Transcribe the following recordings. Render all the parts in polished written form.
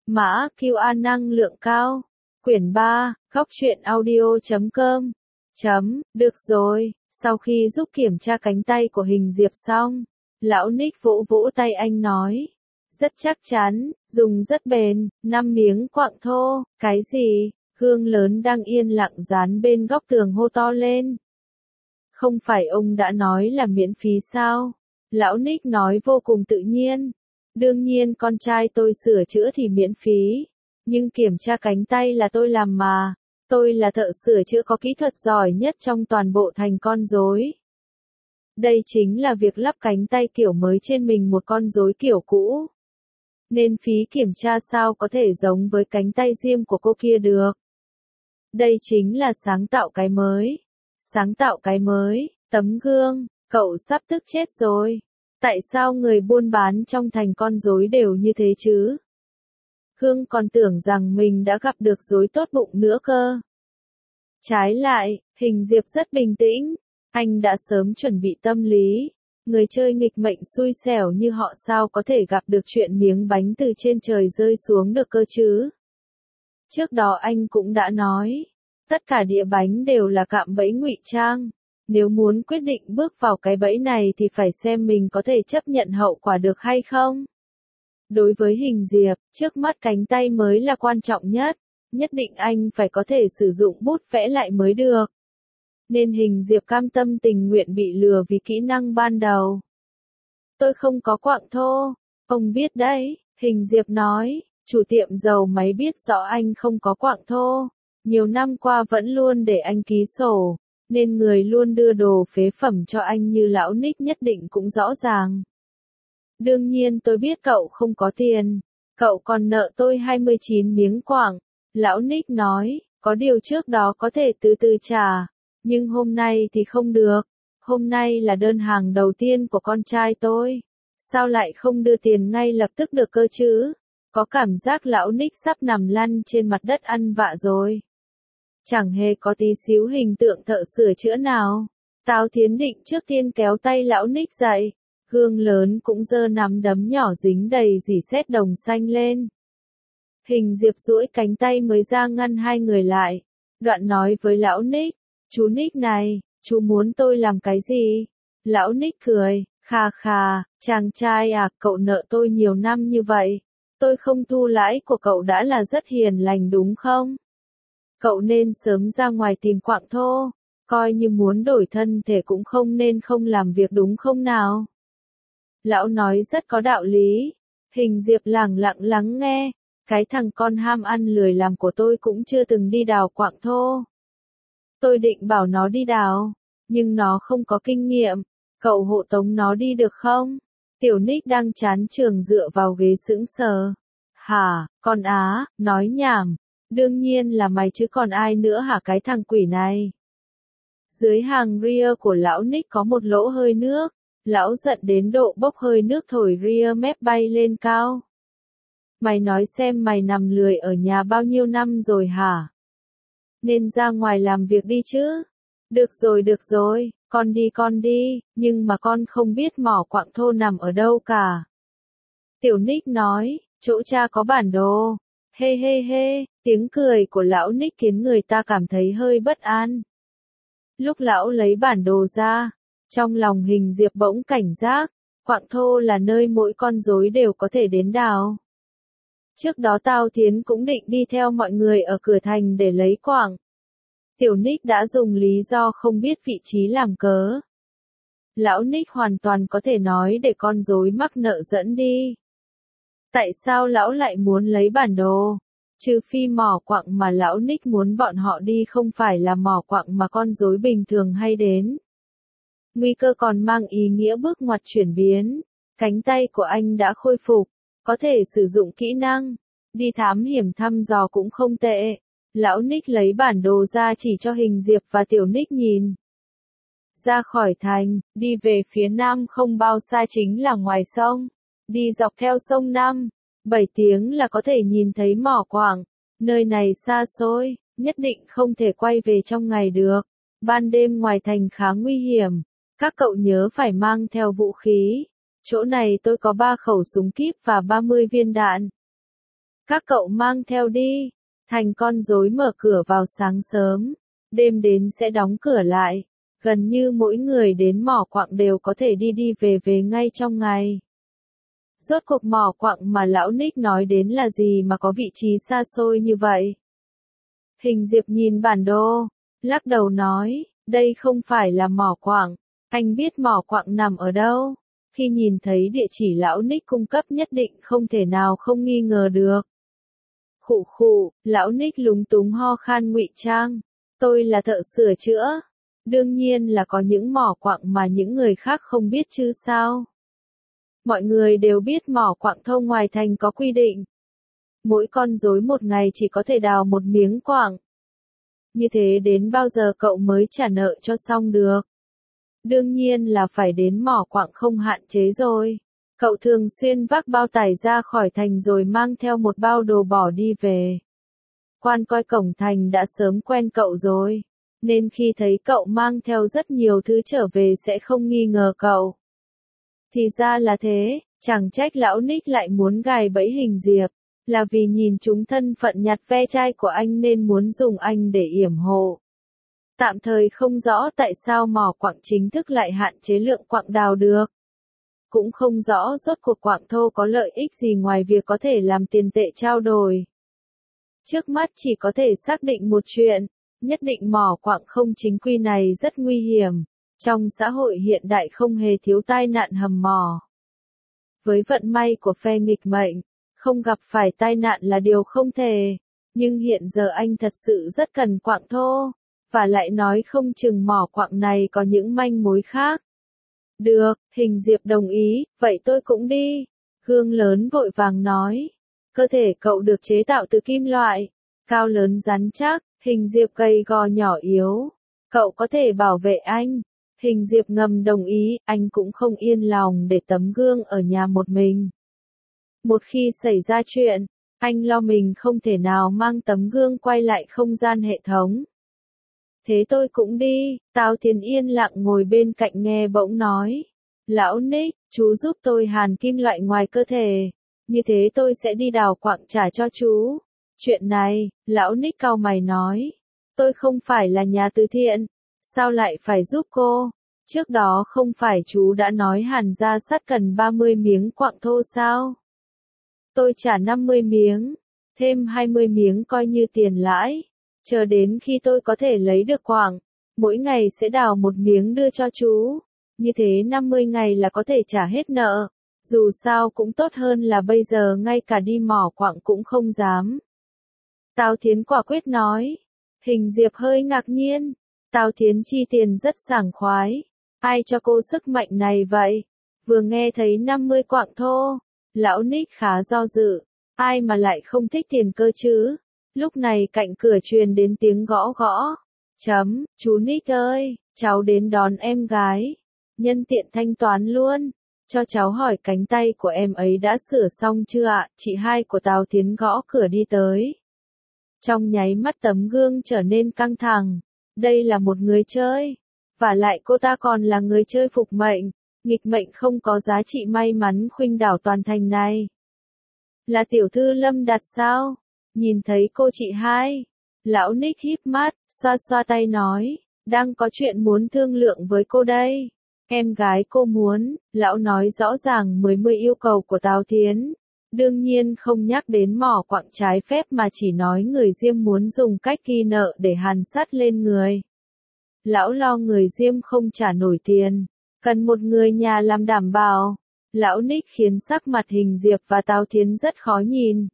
Mã QA năng lượng cao. Quyển 3, góc truyện audio.com. Được rồi, sau khi giúp kiểm tra cánh tay của Hình Diệp xong, lão Nick vỗ vỗ tay anh nói. Rất chắc chắn, dùng rất bền, 5 miếng quặng thô, cái gì? Gương lớn đang yên lặng dán bên góc tường hô to lên. Không phải ông đã nói là miễn phí sao? Lão Nick nói vô cùng tự nhiên. Đương nhiên con trai tôi sửa chữa thì miễn phí. Nhưng kiểm tra cánh tay là tôi làm mà. Tôi là thợ sửa chữa có kỹ thuật giỏi nhất trong toàn bộ thành con rối. Đây chính là việc lắp cánh tay kiểu mới trên mình một con rối kiểu cũ. Nên phí kiểm tra sao có thể giống với cánh tay riêng của cô kia được. Đây chính là sáng tạo cái mới. Sáng tạo cái mới, tấm gương, cậu sắp tức chết rồi. Tại sao người buôn bán trong thành con rối đều như thế chứ? Gương còn tưởng rằng mình đã gặp được rối tốt bụng nữa cơ. Trái lại, Hình Diệp rất bình tĩnh. Anh đã sớm chuẩn bị tâm lý. Người chơi nghịch mệnh xui xẻo như họ sao có thể gặp được chuyện miếng bánh từ trên trời rơi xuống được cơ chứ? Trước đó anh cũng đã nói. Tất cả đĩa bánh đều là cạm bẫy ngụy trang. Nếu muốn quyết định bước vào cái bẫy này thì phải xem mình có thể chấp nhận hậu quả được hay không. Đối với Hình Diệp, trước mắt cánh tay mới là quan trọng nhất. Nhất định anh phải có thể sử dụng bút vẽ lại mới được. Nên Hình Diệp cam tâm tình nguyện bị lừa vì kỹ năng ban đầu. Tôi không có quặng thô. Ông biết đấy, Hình Diệp nói. Chủ tiệm dầu máy biết rõ anh không có quặng thô. Nhiều năm qua vẫn luôn để anh ký sổ. Nên người luôn đưa đồ phế phẩm cho anh như lão Nick nhất định cũng rõ ràng. Đương nhiên tôi biết cậu không có tiền. Cậu còn nợ tôi 29 miếng quặng. Lão Nick nói, có điều trước đó có thể từ từ trả. Nhưng hôm nay thì không được. Hôm nay là đơn hàng đầu tiên của con trai tôi. Sao lại không đưa tiền ngay lập tức được cơ chứ? Có cảm giác lão Nick sắp nằm lăn trên mặt đất ăn vạ rồi. Chẳng hề có tí xíu hình tượng thợ sửa chữa nào. Tào Thiến định trước tiên kéo tay lão Nick dậy. Gương lớn cũng giơ nắm đấm nhỏ dính đầy rỉ sét đồng xanh lên. Hình Diệp duỗi cánh tay mới ra ngăn hai người lại. Đoạn nói với lão Nick. Chú Nick này, chú muốn tôi làm cái gì? Lão Nick cười, khà khà, chàng trai à, cậu nợ tôi nhiều năm như vậy. Tôi không thu lãi của cậu đã là rất hiền lành đúng không? Cậu nên sớm ra ngoài tìm quặng thô. Coi như muốn đổi thân thể cũng không nên không làm việc đúng không nào? Lão nói rất có đạo lý. Hình Diệp lẳng lặng lắng nghe. Cái thằng con ham ăn lười làm của tôi cũng chưa từng đi đào quặng thô. Tôi định bảo nó đi đào, nhưng nó không có kinh nghiệm. Cậu hộ tống nó đi được không? Tiểu Nick đang chán trường dựa vào ghế sững sờ. Hả, con á, nói nhảm. Đương nhiên là mày chứ còn ai nữa hả cái thằng quỷ này. Dưới hàng ria của lão Nick có một lỗ hơi nước. Lão giận đến độ bốc hơi nước thổi ria mép bay lên cao. Mày nói xem mày nằm lười ở nhà bao nhiêu năm rồi hả? Nên ra ngoài làm việc đi chứ. Được rồi, con đi, nhưng mà con không biết mỏ quặng thô nằm ở đâu cả. Tiểu Nick nói, chỗ cha có bản đồ. Hê hê hê, tiếng cười của lão Nick khiến người ta cảm thấy hơi bất an. Lúc lão lấy bản đồ ra, trong lòng Hình Diệp bỗng cảnh giác, quặng thô là nơi mỗi con rối đều có thể đến đào. Trước đó Tào Thiến cũng định đi theo mọi người ở cửa thành để lấy quặng. Tiểu Nick đã dùng lý do không biết vị trí làm cớ. Lão Nick hoàn toàn có thể nói để con rối mắc nợ dẫn đi. Tại sao lão lại muốn lấy bản đồ? Trừ phi mỏ quặng mà lão Nick muốn bọn họ đi không phải là mỏ quặng mà con rối bình thường hay đến. Nguy cơ còn mang ý nghĩa bước ngoặt chuyển biến. Cánh tay của anh đã khôi phục, có thể sử dụng kỹ năng. Đi thám hiểm thăm dò cũng không tệ. Lão Nick lấy bản đồ ra chỉ cho Hình Diệp và Tiểu Nick nhìn. Ra khỏi thành, đi về phía nam không bao xa chính là ngoài sông. Đi dọc theo sông 7 tiếng là có thể nhìn thấy mỏ quặng. Nơi này xa xôi, nhất định không thể quay về trong ngày được. Ban đêm ngoài thành khá nguy hiểm. Các cậu nhớ phải mang theo vũ khí. Chỗ này tôi có 3 khẩu súng kíp và 30 viên đạn. Các cậu mang theo đi. Thành con rối mở cửa vào sáng sớm. Đêm đến sẽ đóng cửa lại. Gần như mỗi người đến mỏ quặng đều có thể đi đi về về ngay trong ngày. Rốt cuộc mỏ quặng mà lão Nick nói đến là gì mà có vị trí xa xôi như vậy? Hình Diệp nhìn bản đồ, lắc đầu nói, đây không phải là mỏ quặng, anh biết mỏ quặng nằm ở đâu. Khi nhìn thấy địa chỉ lão Nick cung cấp nhất định không thể nào không nghi ngờ được. Khụ khụ, lão Nick lúng túng ho khan ngụy trang, tôi là thợ sửa chữa. Đương nhiên là có những mỏ quặng mà những người khác không biết chứ sao. Mọi người đều biết mỏ quặng thâu ngoài thành có quy định. Mỗi con rối một ngày chỉ có thể đào một miếng quặng. Như thế đến bao giờ cậu mới trả nợ cho xong được? Đương nhiên là phải đến mỏ quặng không hạn chế rồi. Cậu thường xuyên vác bao tải ra khỏi thành rồi mang theo một bao đồ bỏ đi về. Quan coi cổng thành đã sớm quen cậu rồi, nên khi thấy cậu mang theo rất nhiều thứ trở về sẽ không nghi ngờ cậu. Thì ra là thế, chẳng trách lão Nick lại muốn gài bẫy Hình Diệp, là vì nhìn chúng thân phận nhặt ve chai của anh nên muốn dùng anh để yểm hộ. Tạm thời không rõ tại sao mỏ quặng chính thức lại hạn chế lượng quặng đào được. Cũng không rõ rốt cuộc quặng thô có lợi ích gì ngoài việc có thể làm tiền tệ trao đổi. Trước mắt chỉ có thể xác định một chuyện, nhất định mỏ quặng không chính quy này rất nguy hiểm. Trong xã hội hiện đại không hề thiếu tai nạn hầm mỏ. Với vận may của phe nghịch mệnh, không gặp phải tai nạn là điều không thể. Nhưng hiện giờ anh thật sự rất cần quặng thô. Và lại nói không chừng mỏ quặng này có những manh mối khác. Được, Hình Diệp đồng ý, vậy tôi cũng đi. Gương lớn vội vàng nói. Cơ thể cậu được chế tạo từ kim loại. Cao lớn rắn chắc, Hình Diệp gầy gò nhỏ yếu. Cậu có thể bảo vệ anh. Hình Diệp ngầm đồng ý, anh cũng không yên lòng để tấm gương ở nhà một mình. Một khi xảy ra chuyện, anh lo mình không thể nào mang tấm gương quay lại không gian hệ thống. Thế tôi cũng đi, Tào Thiến yên lặng ngồi bên cạnh nghe bỗng nói. Lão Nick, chú giúp tôi hàn kim loại ngoài cơ thể. Như thế tôi sẽ đi đào quặng trả cho chú. Chuyện này, lão Nick cau mày nói. Tôi không phải là nhà từ thiện. Sao lại phải giúp cô? Trước đó không phải chú đã nói hàn gia sắt cần 30 miếng quặng thô sao? Tôi trả 50 miếng, thêm 20 miếng coi như tiền lãi. Chờ đến khi tôi có thể lấy được quặng, mỗi ngày sẽ đào một miếng đưa cho chú. Như thế 50 ngày là có thể trả hết nợ. Dù sao cũng tốt hơn là bây giờ ngay cả đi mỏ quặng cũng không dám. Tào Thiến quả quyết nói. Hình Diệp hơi ngạc nhiên. Tào Thiến chi tiền rất sảng khoái. Ai cho cô sức mạnh này vậy? Vừa nghe thấy 50 quặng thô, lão Nick khá do dự. Ai mà lại không thích tiền cơ chứ? Lúc này cạnh cửa truyền đến tiếng gõ gõ. Chú Nick ơi, cháu đến đón em gái. Nhân tiện thanh toán luôn. Cho cháu hỏi cánh tay của em ấy đã sửa xong chưa ạ? Chị hai của Tào Thiến gõ cửa đi tới. Trong nháy mắt tấm gương trở nên căng thẳng. Đây là một người chơi. Và lại cô ta còn là người chơi phục mệnh. Nghịch mệnh không có giá trị may mắn khuynh đảo toàn thành này. Là tiểu thư Lâm Đạt sao? Nhìn thấy cô chị hai. Lão Nick híp mắt, xoa xoa tay nói. Đang có chuyện muốn thương lượng với cô đây. Em gái cô muốn, lão nói rõ ràng 10 yêu cầu của Tào Thiến. Đương nhiên không nhắc đến mỏ quặng trái phép mà chỉ nói người Diêm muốn dùng cách ghi nợ để hàn sắt lên người. Lão lo người Diêm không trả nổi tiền, cần một người nhà làm đảm bảo. Lão Nick khiến sắc mặt Hình Diệp và Tào Thiến rất khó nhìn.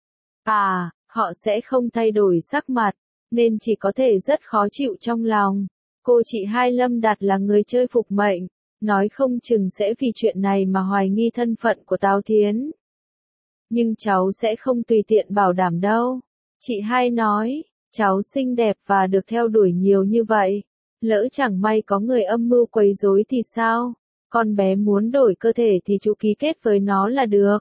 Họ sẽ không thay đổi sắc mặt, nên chỉ có thể rất khó chịu trong lòng. Cô chị hai Lâm Đạt là người chơi phục mệnh, nói không chừng sẽ vì chuyện này mà hoài nghi thân phận của Tào Thiến. Nhưng cháu sẽ không tùy tiện bảo đảm đâu. Chị hai nói, cháu xinh đẹp và được theo đuổi nhiều như vậy. Lỡ chẳng may có người âm mưu quấy rối thì sao? Con bé muốn đổi cơ thể thì chú ký kết với nó là được.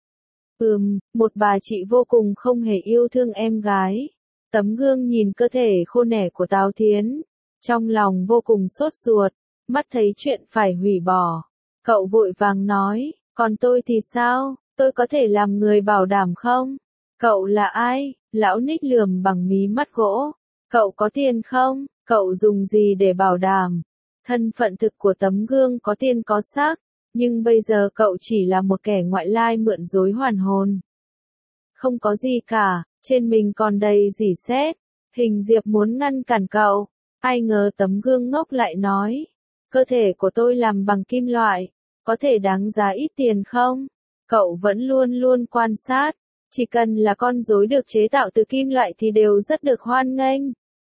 Một bà chị vô cùng không hề yêu thương em gái. Tấm gương nhìn cơ thể khô nẻ của Tào Thiến. Trong lòng vô cùng sốt ruột, mắt thấy chuyện phải hủy bỏ. Cậu vội vàng nói, còn tôi thì sao? Tôi có thể làm người bảo đảm không? Cậu là ai? Lão Nick lườm bằng mí mắt gỗ. Cậu có tiền không? Cậu dùng gì để bảo đảm? Thân phận thực của tấm gương có tiền có xác, nhưng bây giờ cậu chỉ là một kẻ ngoại lai mượn dối hoàn hồn. Không có gì cả, trên mình còn đầy rỉ sét. Hình Diệp muốn ngăn cản cậu, ai ngờ tấm gương ngốc lại nói. Cơ thể của tôi làm bằng kim loại, có thể đáng giá ít tiền không? Cậu vẫn luôn luôn quan sát, chỉ cần là con rối được chế tạo từ kim loại thì đều rất được hoan nghênh.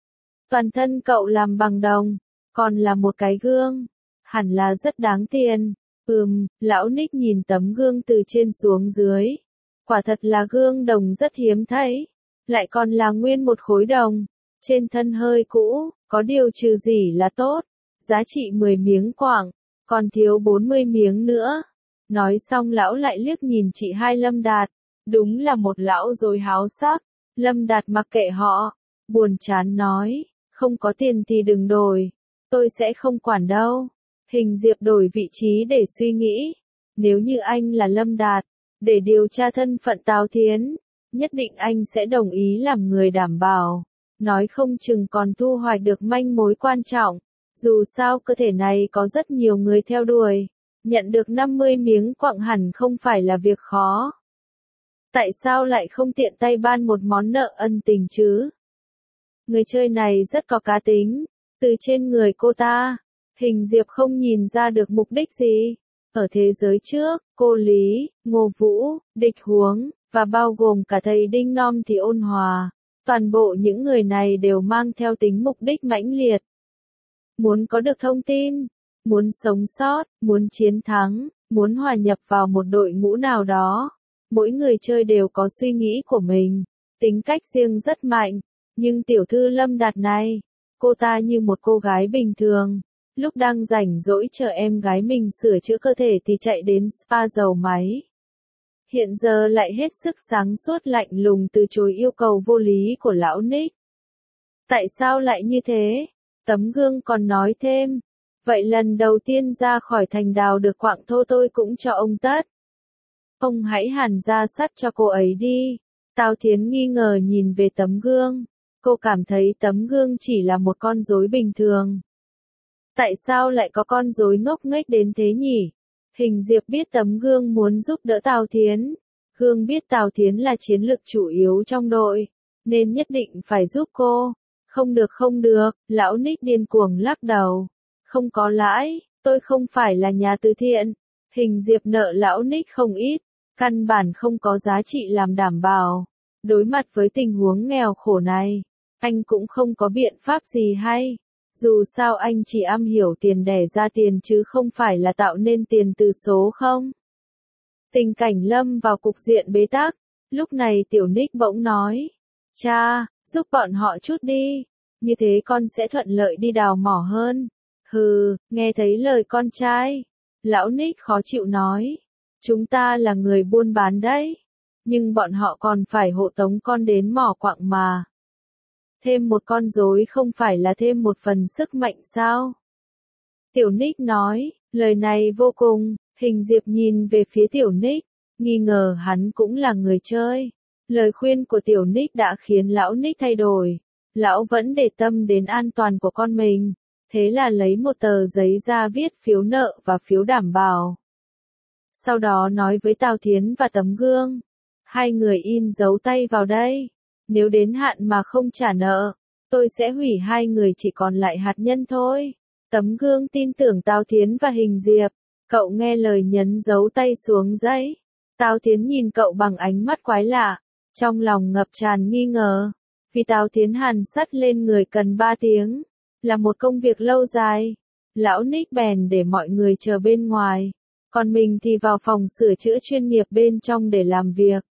Toàn thân cậu làm bằng đồng, còn là một cái gương, hẳn là rất đáng tiền. Lão Nick nhìn tấm gương từ trên xuống dưới. Quả thật là gương đồng rất hiếm thấy, lại còn là nguyên một khối đồng, trên thân hơi cũ, có điều trừ gì là tốt, giá trị 10 miếng quặng, còn thiếu 40 miếng nữa. Nói xong lão lại liếc nhìn chị hai Lâm Đạt, đúng là một lão rối háo sắc. Lâm Đạt mặc kệ họ, buồn chán nói, không có tiền thì đừng đổi, tôi sẽ không quản đâu. Hình Diệp đổi vị trí để suy nghĩ, nếu như anh là Lâm Đạt, để điều tra thân phận Tào Thiến, nhất định anh sẽ đồng ý làm người đảm bảo, nói không chừng còn thu hoạch được manh mối quan trọng. Dù sao cơ thể này có rất nhiều người theo đuổi, nhận được 50 miếng quặng hẳn không phải là việc khó. Tại sao lại không tiện tay ban một món nợ ân tình chứ? Người chơi này rất có cá tính, từ trên người cô ta, Hình Diệp không nhìn ra được mục đích gì. Ở thế giới trước, cô Lý, Ngô Vũ, Địch Huống, và bao gồm cả thầy Đinh Nom thì ôn hòa. Toàn bộ những người này đều mang theo tính mục đích mãnh liệt. Muốn có được thông tin, muốn sống sót, muốn chiến thắng, muốn hòa nhập vào một đội ngũ nào đó. Mỗi người chơi đều có suy nghĩ của mình, tính cách riêng rất mạnh. Nhưng tiểu thư Lâm Đạt này, cô ta như một cô gái bình thường. Lúc đang rảnh rỗi chờ em gái mình sửa chữa cơ thể thì chạy đến spa dầu máy. Hiện giờ lại hết sức sáng suốt lạnh lùng từ chối yêu cầu vô lý của lão Nick. Tại sao lại như thế? Tấm gương còn nói thêm. Vậy lần đầu tiên ra khỏi thành đào được quặng thô tôi cũng cho ông tất. Ông hãy hàn ra sắt cho cô ấy đi. Tào Thiến nghi ngờ nhìn về tấm gương. Cô cảm thấy tấm gương chỉ là một con rối bình thường. Tại sao lại có con rối ngốc nghếch đến thế nhỉ? Hình Diệp biết tấm gương muốn giúp đỡ Tào Thiến. Gương biết Tào Thiến là chiến lực chủ yếu trong đội, nên nhất định phải giúp cô. Không được, lão Nick điên cuồng lắc đầu. Không có lãi, tôi không phải là nhà từ thiện. Hình Diệp nợ lão Nick không ít, căn bản không có giá trị làm đảm bảo. Đối mặt với tình huống nghèo khổ này, anh cũng không có biện pháp gì hay. Dù sao anh chỉ am hiểu tiền đẻ ra tiền chứ không phải là tạo nên tiền từ số không. Tình cảnh lâm vào cục diện bế tắc, lúc này tiểu Nick bỗng nói. Cha, giúp bọn họ chút đi, như thế con sẽ thuận lợi đi đào mỏ hơn. Nghe thấy lời con trai. Lão Nick khó chịu nói. Chúng ta là người buôn bán đấy, nhưng bọn họ còn phải hộ tống con đến mỏ quặng mà. Thêm một con rối không phải là thêm một phần sức mạnh sao? Tiểu Nick nói, lời này vô cùng. Hình Diệp nhìn về phía tiểu Nick, nghi ngờ hắn cũng là người chơi. Lời khuyên của tiểu Nick đã khiến lão Nick thay đổi. Lão vẫn để tâm đến an toàn của con mình, thế là lấy một tờ giấy ra viết phiếu nợ và phiếu đảm bảo. Sau đó nói với Tào Thiến và tấm gương, hai người in dấu tay vào đây. Nếu đến hạn mà không trả nợ, tôi sẽ hủy hai người chỉ còn lại hạt nhân thôi. Tấm gương tin tưởng Tào Thiến và Hình Diệp. Cậu nghe lời nhấn dấu tay xuống giấy. Tào Thiến nhìn cậu bằng ánh mắt quái lạ, trong lòng ngập tràn nghi ngờ. Vì Tào Thiến hàn sắt lên người cần 3 tiếng, là một công việc lâu dài. Lão Nick bèn để mọi người chờ bên ngoài, còn mình thì vào phòng sửa chữa chuyên nghiệp bên trong để làm việc.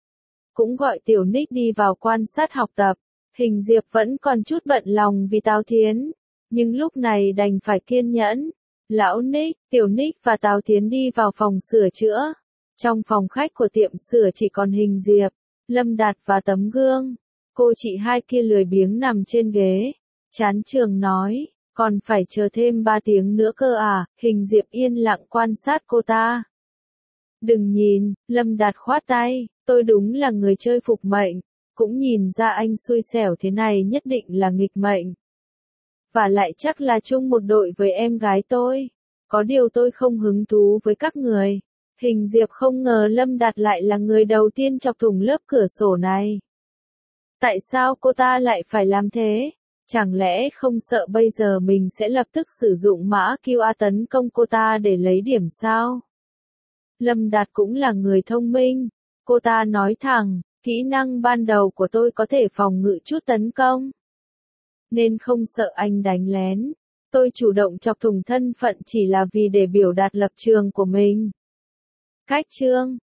Cũng gọi tiểu Nick đi vào quan sát học tập. Hình Diệp vẫn còn chút bận lòng vì Tào Thiến, nhưng lúc này đành phải kiên nhẫn. Lão Nick, tiểu Nick và Tào Thiến đi vào phòng sửa chữa. Trong phòng khách của tiệm sửa chỉ còn Hình Diệp, Lâm Đạt và tấm gương. Cô chị hai kia lười biếng nằm trên ghế, chán chường nói, còn phải chờ thêm 3 tiếng nữa cơ à? Hình Diệp yên lặng quan sát cô ta. Đừng nhìn, Lâm Đạt khoát tay, tôi đúng là người chơi phục mệnh, cũng nhìn ra anh xui xẻo thế này nhất định là nghịch mệnh. Và lại chắc là chung một đội với em gái tôi. Có điều tôi không hứng thú với các người. Hình Diệp không ngờ Lâm Đạt lại là người đầu tiên chọc thủng lớp cửa sổ này. Tại sao cô ta lại phải làm thế? Chẳng lẽ không sợ bây giờ mình sẽ lập tức sử dụng mã QR tấn công cô ta để lấy điểm sao? Lâm Đạt cũng là người thông minh. Cô ta nói thẳng, kỹ năng ban đầu của tôi có thể phòng ngự chút tấn công. Nên không sợ anh đánh lén. Tôi chủ động chọc thủng thân phận chỉ là vì để biểu đạt lập trường của mình. Cách chương